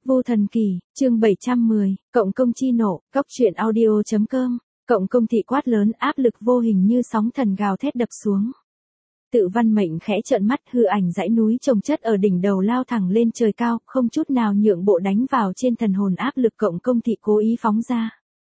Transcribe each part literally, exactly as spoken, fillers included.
Vô Thần Kỳ, chương bảy trăm mười, Cộng công chi nộ, Cóc truyện audio chấm com, Cộng công thị quát lớn áp lực vô hình như sóng thần gào thét đập xuống. Tự Văn Mệnh khẽ trợn mắt, hư ảnh dãy núi chồng chất ở đỉnh đầu lao thẳng lên trời cao, không chút nào nhượng bộ đánh vào trên thần hồn áp lực Cộng công thị cố ý phóng ra.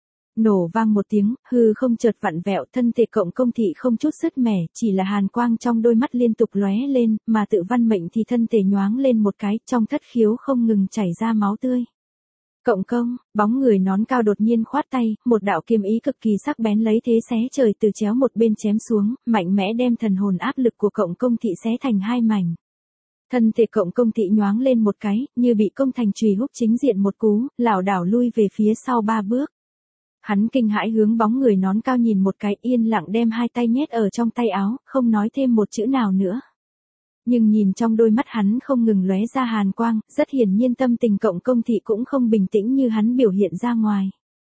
Nổ vang một tiếng, hư không chợt vặn vẹo, thân thể Cộng công thị không chút sứt mẻ, chỉ là hàn quang trong đôi mắt liên tục lóe lên, mà Tự Văn Mệnh thì thân thể nhoáng lên một cái, trong thất khiếu không ngừng chảy ra máu tươi. Cộng công, bóng người nón cao đột nhiên khoát tay, một đạo kiếm ý cực kỳ sắc bén lấy thế xé trời từ chéo một bên chém xuống, mạnh mẽ đem thần hồn áp lực của Cộng công thị xé thành hai mảnh. Thân thể Cộng công thị nhoáng lên một cái, như bị công thành chùy húc chính diện một cú, lảo đảo lui về phía sau ba bước. Hắn kinh hãi hướng bóng người nón cao nhìn một cái, yên lặng đem hai tay nhét ở trong tay áo, không nói thêm một chữ nào nữa. Nhưng nhìn trong đôi mắt hắn không ngừng lóe ra hàn quang, rất hiển nhiên tâm tình Cộng công thị cũng không bình tĩnh như hắn biểu hiện ra ngoài.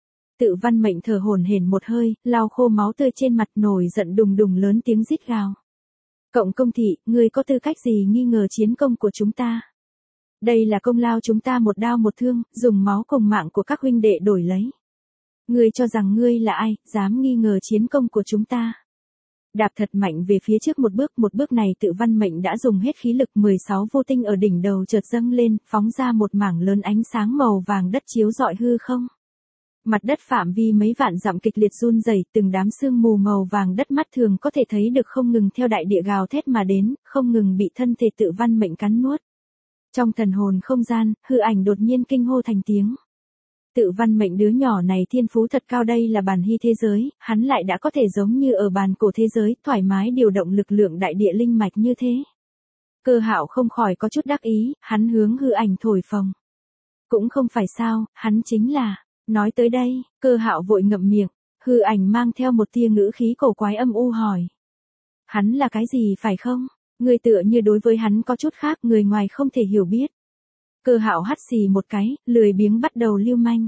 Tự Văn Mệnh thở hổn hển một hơi, lau khô máu tươi trên mặt, nổi giận đùng đùng lớn tiếng rít gào. Cộng công thị, ngươi có tư cách gì nghi ngờ chiến công của chúng ta? Đây là công lao chúng ta một đao một thương, dùng máu cùng mạng của các huynh đệ đổi lấy. Ngươi cho rằng ngươi là ai, dám nghi ngờ chiến công của chúng ta? Đạp thật mạnh về phía trước một bước, một bước này Tự Văn Mệnh đã dùng hết khí lực, mười sáu vô tinh ở đỉnh đầu chợt dâng lên, phóng ra một mảng lớn ánh sáng màu vàng đất chiếu rọi hư không. Mặt đất phạm vi mấy vạn dặm kịch liệt run rẩy, từng đám sương mù màu vàng đất mắt thường có thể thấy được không ngừng theo đại địa gào thét mà đến, không ngừng bị thân thể Tự Văn Mệnh cắn nuốt. Trong thần hồn không gian, hư ảnh đột nhiên kinh hô thành tiếng. Tự Văn Mệnh đứa nhỏ này thiên phú thật cao, đây là bàn hy thế giới, hắn lại đã có thể giống như ở bàn cổ thế giới, thoải mái điều động lực lượng đại địa linh mạch như thế. Cơ Hạo không khỏi có chút đắc ý, hắn hướng hư ảnh thổi phồng. Cũng không phải sao, hắn chính là, nói tới đây, Cơ Hạo vội ngậm miệng, hư ảnh mang theo một tia ngữ khí cổ quái âm u hỏi. Hắn là cái gì phải không? Người tựa như đối với hắn có chút khác, người ngoài không thể hiểu biết. Cơ Hạo hắt xì một cái, lười biếng bắt đầu lưu manh.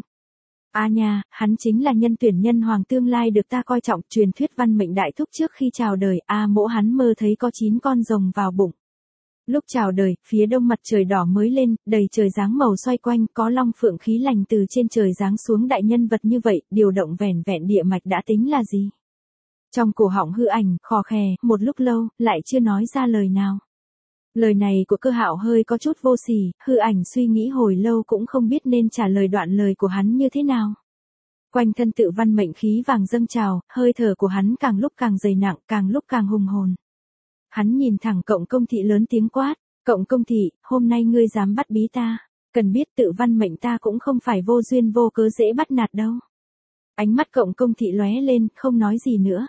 A nha, hắn chính là nhân tuyển nhân hoàng tương lai được ta coi trọng, truyền thuyết Văn Mệnh đại thúc trước khi chào đời, a mỗ hắn mơ thấy có chín con rồng vào bụng. Lúc chào đời, phía đông mặt trời đỏ mới lên, đầy trời dáng màu xoay quanh, có long phượng khí lành từ trên trời giáng xuống, đại nhân vật như vậy, điều động vẻn vẹn địa mạch đã tính là gì? Trong cổ họng hư ảnh, khò khè, một lúc lâu, lại chưa nói ra lời nào. Lời này của Cơ Hạo hơi có chút vô sỉ, hư ảnh suy nghĩ hồi lâu cũng không biết nên trả lời đoạn lời của hắn như thế nào. Quanh thân Tự Văn Mệnh khí vàng dâng trào, hơi thở của hắn càng lúc càng dày nặng, càng lúc càng hùng hồn. Hắn nhìn thẳng Cộng công thị lớn tiếng quát, Cộng công thị, hôm nay ngươi dám bắt bí ta, cần biết Tự Văn Mệnh ta cũng không phải vô duyên vô cớ dễ bắt nạt đâu. Ánh mắt Cộng công thị lóe lên, không nói gì nữa.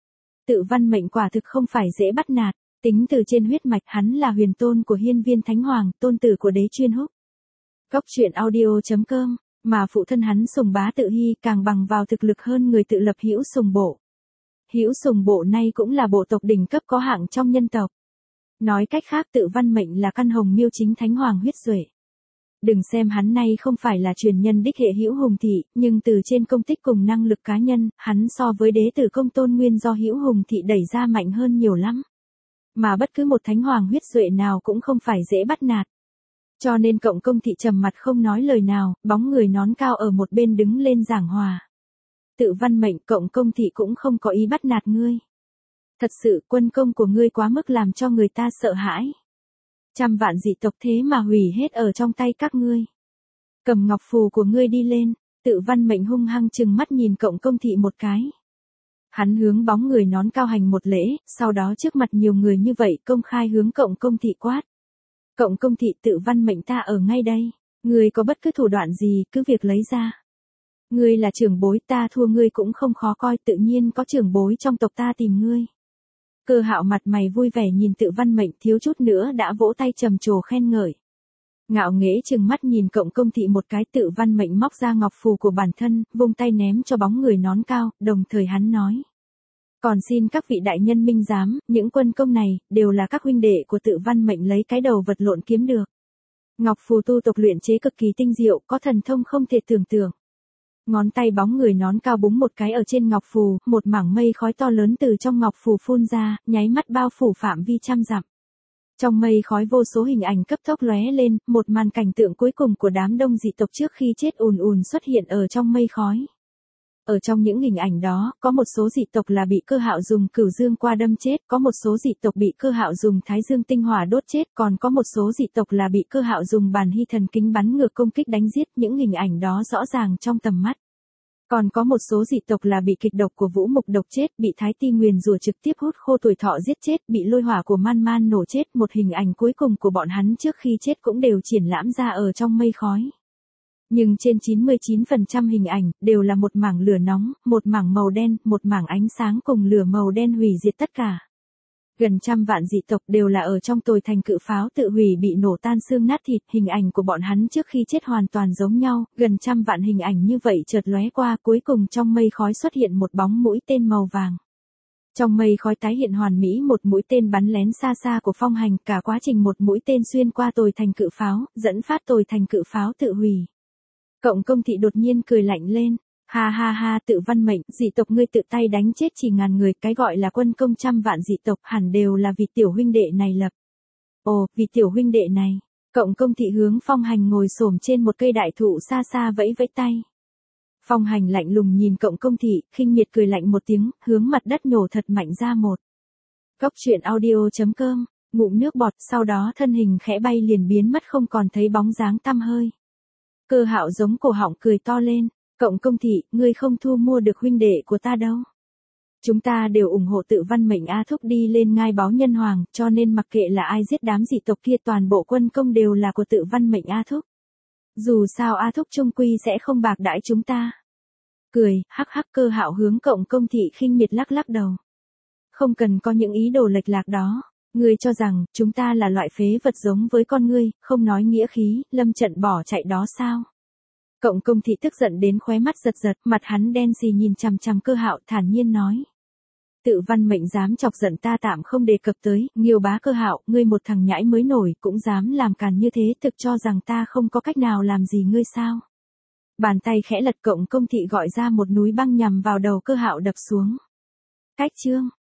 Tự Văn Mệnh quả thực không phải dễ bắt nạt. Tính từ trên huyết mạch, hắn là huyền tôn của Hiên Viên Thánh Hoàng, tôn tử của Đế Chuyên Húc. Cóc truyện audio chấm com, mà phụ thân hắn Sùng Bá Tự Hy càng bằng vào thực lực hơn người tự lập Hữu Sùng Bộ. Hữu Sùng Bộ nay cũng là bộ tộc đỉnh cấp có hạng trong nhân tộc. Nói cách khác, Tự Văn Mệnh là căn hồng miêu chính Thánh Hoàng huyết duệ. Đừng xem hắn nay không phải là truyền nhân đích hệ Hữu Hùng Thị, nhưng từ trên công tích cùng năng lực cá nhân, hắn so với đế tử Công Tôn Nguyên do Hữu Hùng Thị đẩy ra mạnh hơn nhiều lắm. Mà bất cứ một thánh hoàng huyết duệ nào cũng không phải dễ bắt nạt. Cho nên Cộng công thị trầm mặt không nói lời nào, bóng người nón cao ở một bên đứng lên giảng hòa. Tự Văn Mệnh, Cộng công thị cũng không có ý bắt nạt ngươi. Thật sự quân công của ngươi quá mức làm cho người ta sợ hãi. Trăm vạn dị tộc thế mà hủy hết ở trong tay các ngươi. Cầm ngọc phù của ngươi đi lên, Tự Văn Mệnh hung hăng trừng mắt nhìn Cộng công thị một cái. Hắn hướng bóng người nón cao hành một lễ, sau đó trước mặt nhiều người như vậy công khai hướng Cộng công thị quát. Cộng công thị, Tự Văn Mệnh ta ở ngay đây, ngươi có bất cứ thủ đoạn gì cứ việc lấy ra. Ngươi là trưởng bối, ta thua ngươi cũng không khó coi, tự nhiên có trưởng bối trong tộc ta tìm ngươi. Cơ Hạo mặt mày vui vẻ nhìn Tự Văn Mệnh, thiếu chút nữa đã vỗ tay trầm trồ khen ngợi. Ngạo nghễ trừng mắt nhìn Cộng công thị một cái, Tự Văn Mệnh móc ra ngọc phù của bản thân, vung tay ném cho bóng người nón cao, đồng thời hắn nói. Còn xin các vị đại nhân minh giám, những quân công này, đều là các huynh đệ của Tự Văn Mệnh lấy cái đầu vật lộn kiếm được. Ngọc phù tu tộc luyện chế cực kỳ tinh diệu, có thần thông không thể tưởng tượng. Ngón tay bóng người nón cao búng một cái ở trên ngọc phù, một mảng mây khói to lớn từ trong ngọc phù phun ra, nháy mắt bao phủ phạm vi trăm dặm. Trong mây khói vô số hình ảnh cấp tốc lóe lên, một màn cảnh tượng cuối cùng của đám đông dị tộc trước khi chết ùn ùn xuất hiện ở trong mây khói. Ở trong những hình ảnh đó, có một số dị tộc là bị Cơ Hạo dùng cửu dương qua đâm chết, có một số dị tộc bị Cơ Hạo dùng thái dương tinh hỏa đốt chết, còn có một số dị tộc là bị Cơ Hạo dùng bàn hy thần kính bắn ngược công kích đánh giết, những hình ảnh đó rõ ràng trong tầm mắt. Còn có một số dị tộc là bị kịch độc của Vũ Mục độc chết, bị Thái Ti nguyền rủa trực tiếp hút khô tuổi thọ giết chết, bị lôi hỏa của Man Man nổ chết, một hình ảnh cuối cùng của bọn hắn trước khi chết cũng đều triển lãm ra ở trong mây khói. Nhưng trên chín mươi chín phần trăm hình ảnh, đều là một mảng lửa nóng, một mảng màu đen, một mảng ánh sáng cùng lửa màu đen hủy diệt tất cả. Gần trăm vạn dị tộc đều là ở trong tồi thành cự pháo tự hủy bị nổ tan xương nát thịt, hình ảnh của bọn hắn trước khi chết hoàn toàn giống nhau, gần trăm vạn hình ảnh như vậy chợt lóe qua, cuối cùng trong mây khói xuất hiện một bóng mũi tên màu vàng. Trong mây khói tái hiện hoàn mỹ một mũi tên bắn lén xa xa của Phong Hành, cả quá trình một mũi tên xuyên qua tồi thành cự pháo, dẫn phát tồi thành cự pháo tự hủy. Cộng Công Thị đột nhiên cười lạnh lên. Ha ha ha, Tự Văn Mệnh, dị tộc ngươi tự tay đánh chết chỉ ngàn người, cái gọi là quân công trăm vạn dị tộc hẳn đều là vì tiểu huynh đệ này lập. Ồ, vì tiểu huynh đệ này. Cộng Công Thị hướng Phong Hành ngồi xổm trên một cây đại thụ xa xa vẫy vẫy tay. Phong Hành lạnh lùng nhìn Cộng Công Thị, khinh miệt cười lạnh một tiếng, hướng mặt đất nhổ thật mạnh ra một. Cốc truyện audio chấm com, ngụm nước bọt, sau đó thân hình khẽ bay liền biến mất không còn thấy bóng dáng tăm hơi. Cơ Hạo giống cổ họng cười to lên. Cộng Công Thị, ngươi không thu mua được huynh đệ của ta đâu. Chúng ta đều ủng hộ Tự Văn Mệnh A Thúc đi lên ngai báo nhân hoàng, cho nên mặc kệ là ai giết đám dị tộc kia toàn bộ quân công đều là của Tự Văn Mệnh A Thúc. Dù sao A Thúc trung quy sẽ không bạc đãi chúng ta. Cười, hắc hắc. Cơ Hạo hướng Cộng Công Thị khinh miệt lắc lắc đầu. Không cần có những ý đồ lệch lạc đó. Ngươi cho rằng, chúng ta là loại phế vật giống với con ngươi, không nói nghĩa khí, lâm trận bỏ chạy đó sao? Cộng Công Thị tức giận đến khóe mắt giật giật, mặt hắn đen xì nhìn chằm chằm Cơ Hạo thản nhiên nói. Tự Văn Mệnh dám chọc giận ta tạm không đề cập tới, Nghiêu bá Cơ Hạo, ngươi một thằng nhãi mới nổi, cũng dám làm càn như thế, thực cho rằng ta không có cách nào làm gì ngươi sao? Bàn tay khẽ lật, Cộng Công Thị gọi ra một núi băng nhằm vào đầu Cơ Hạo đập xuống. Cách chương